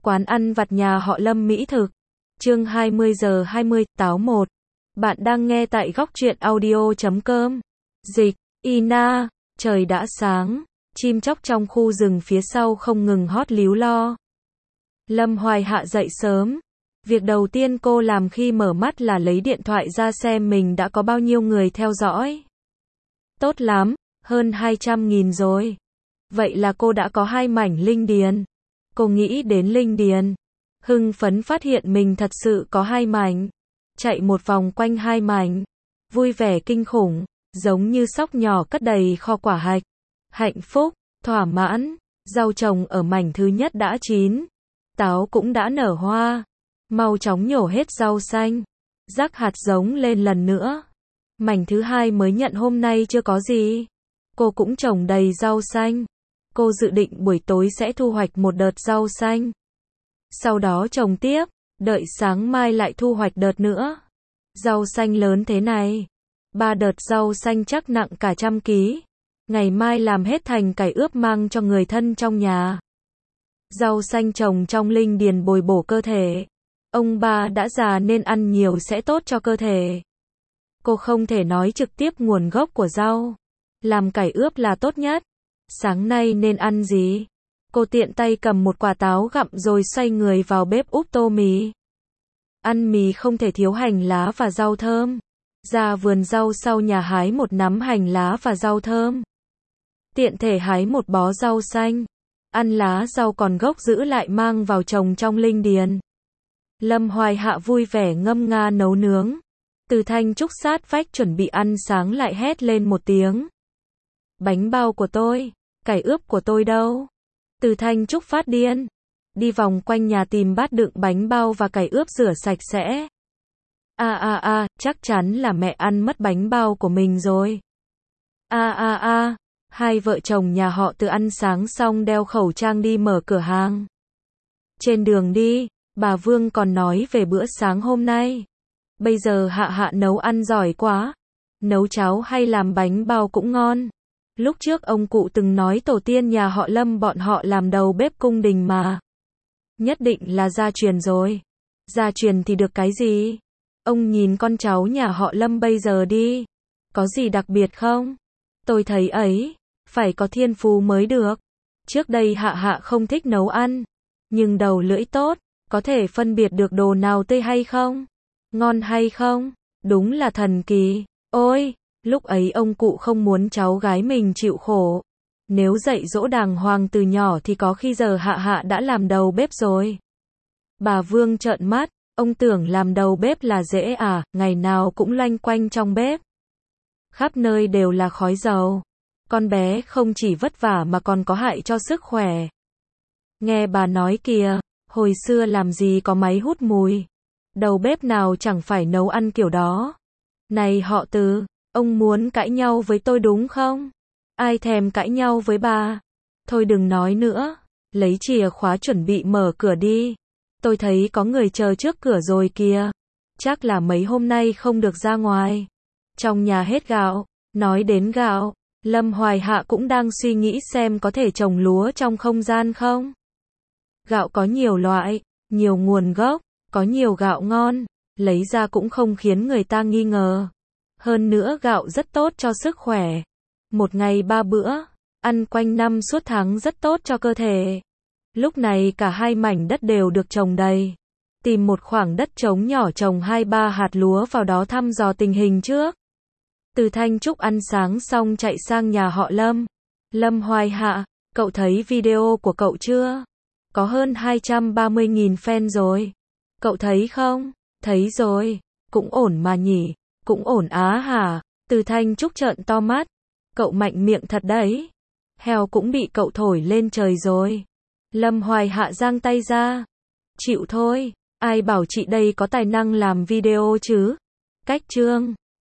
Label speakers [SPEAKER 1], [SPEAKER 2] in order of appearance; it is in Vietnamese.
[SPEAKER 1] Quán ăn vặt nhà họ Lâm mỹ thực. Chương 20:20, táo 1. Bạn đang nghe tại góc truyện audio.com. Dịch, Ina, trời đã sáng, chim chóc trong khu rừng phía sau không ngừng hót líu lo. Lâm Hoài Hạ dậy sớm. Việc đầu tiên cô làm khi mở mắt là lấy điện thoại ra xem mình đã có bao nhiêu người theo dõi. Tốt lắm, hơn 200.000 rồi. Vậy là cô đã có 2 mảnh linh điền. Cô nghĩ đến linh điền, hưng phấn phát hiện mình thật sự có 2 mảnh. Chạy một vòng quanh 2 mảnh, vui vẻ kinh khủng, giống như sóc nhỏ cất đầy kho quả hạch. Hạnh phúc, thỏa mãn, rau trồng ở mảnh thứ nhất đã chín, táo cũng đã nở hoa. Mau chóng nhổ hết rau xanh, rắc hạt giống lên lần nữa. Mảnh thứ 2 mới nhận hôm nay chưa có gì. Cô cũng trồng đầy rau xanh. Cô dự định buổi tối sẽ thu hoạch một đợt rau xanh. Sau đó trồng tiếp, đợi sáng mai lại thu hoạch đợt nữa. Rau xanh lớn thế này, 3 đợt rau xanh chắc nặng cả 100 kg. Ngày mai làm hết thành cải ướp mang cho người thân trong nhà. Rau xanh trồng trong linh điền bồi bổ cơ thể. Ông bà đã già nên ăn nhiều sẽ tốt cho cơ thể. Cô không thể nói trực tiếp nguồn gốc của rau. Làm cải ướp là tốt nhất. Sáng nay nên ăn gì? Cô tiện tay cầm một quả táo gặm rồi xoay người vào bếp úp tô mì. Ăn mì không thể thiếu hành lá và rau thơm. Ra vườn rau sau nhà hái một nắm hành lá và rau thơm. Tiện thể hái một bó rau xanh. Ăn lá rau còn gốc giữ lại mang vào trồng trong linh điền. Lâm Hoài Hạ vui vẻ ngâm nga nấu nướng. Từ Thanh Trúc sát vách chuẩn bị ăn sáng lại hét lên một tiếng. Bánh bao của tôi, cải ướp của tôi đâu? Từ Thanh Trúc phát điên. Đi vòng quanh nhà tìm bát đựng bánh bao và cải ướp rửa sạch sẽ. Chắc chắn là mẹ ăn mất bánh bao của mình rồi. Hai vợ chồng nhà họ Từ ăn sáng xong đeo khẩu trang đi mở cửa hàng. Trên đường đi, bà Vương còn nói về bữa sáng hôm nay. Bây giờ Hạ nấu ăn giỏi quá. Nấu cháo hay làm bánh bao cũng ngon. Lúc trước ông cụ từng nói tổ tiên nhà họ Lâm bọn họ làm đầu bếp cung đình mà. Nhất định là gia truyền rồi. Gia truyền thì được cái gì? Ông nhìn con cháu nhà họ Lâm bây giờ đi. Có gì đặc biệt không? Tôi thấy ấy, phải có thiên phú mới được. Trước đây Hạ không thích nấu ăn. Nhưng đầu lưỡi tốt, có thể phân biệt được đồ nào tươi hay không? Ngon hay không? Đúng là thần kỳ. Ôi! Lúc ấy ông cụ không muốn cháu gái mình chịu khổ. Nếu dạy dỗ đàng hoàng từ nhỏ thì có khi giờ Hạ đã làm đầu bếp rồi. Bà Vương trợn mắt, ông tưởng làm đầu bếp là dễ à, ngày nào cũng loanh quanh trong bếp. Khắp nơi đều là khói dầu. Con bé không chỉ vất vả mà còn có hại cho sức khỏe. Nghe bà nói kìa, hồi xưa làm gì có máy hút mùi. Đầu bếp nào chẳng phải nấu ăn kiểu đó. Này họ Từ, ông muốn cãi nhau với tôi đúng không? Ai thèm cãi nhau với bà? Thôi đừng nói nữa, lấy chìa khóa chuẩn bị mở cửa đi. Tôi thấy có người chờ trước cửa rồi kìa. Chắc là mấy hôm nay không được ra ngoài. Trong nhà hết gạo. Nói đến gạo, Lâm Hoài Hạ cũng đang suy nghĩ xem có thể trồng lúa trong không gian không? Gạo có nhiều loại, nhiều nguồn gốc, có nhiều gạo ngon, lấy ra cũng không khiến người ta nghi ngờ. Hơn nữa gạo rất tốt cho sức khỏe. Một ngày 3 bữa, ăn quanh năm suốt tháng rất tốt cho cơ thể. Lúc này cả 2 mảnh đất đều được trồng đầy. Tìm một khoảng đất trống nhỏ trồng 2-3 hạt lúa vào đó thăm dò tình hình trước. Từ Thanh Trúc ăn sáng xong chạy sang nhà họ Lâm. Lâm Hoài Hạ, cậu thấy video của cậu chưa? Có hơn 230.000 fan rồi. Cậu thấy không? Thấy rồi. Cũng ổn mà nhỉ. Cũng ổn á hả? Từ Thanh Trúc trợn to mắt. Cậu mạnh miệng thật đấy. Heo cũng bị cậu thổi lên trời rồi. Lâm Hoài Hạ giang tay ra. Chịu thôi. Ai bảo chị đây có tài năng làm video chứ? Cách chương.